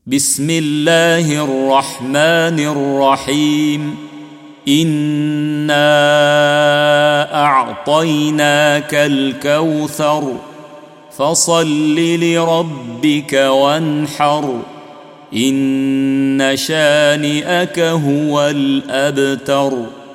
بسم الله الرحمن الرحيم إنا أعطيناك الكوثر فصل لربك وانحر إن شانئك هو الأبتر.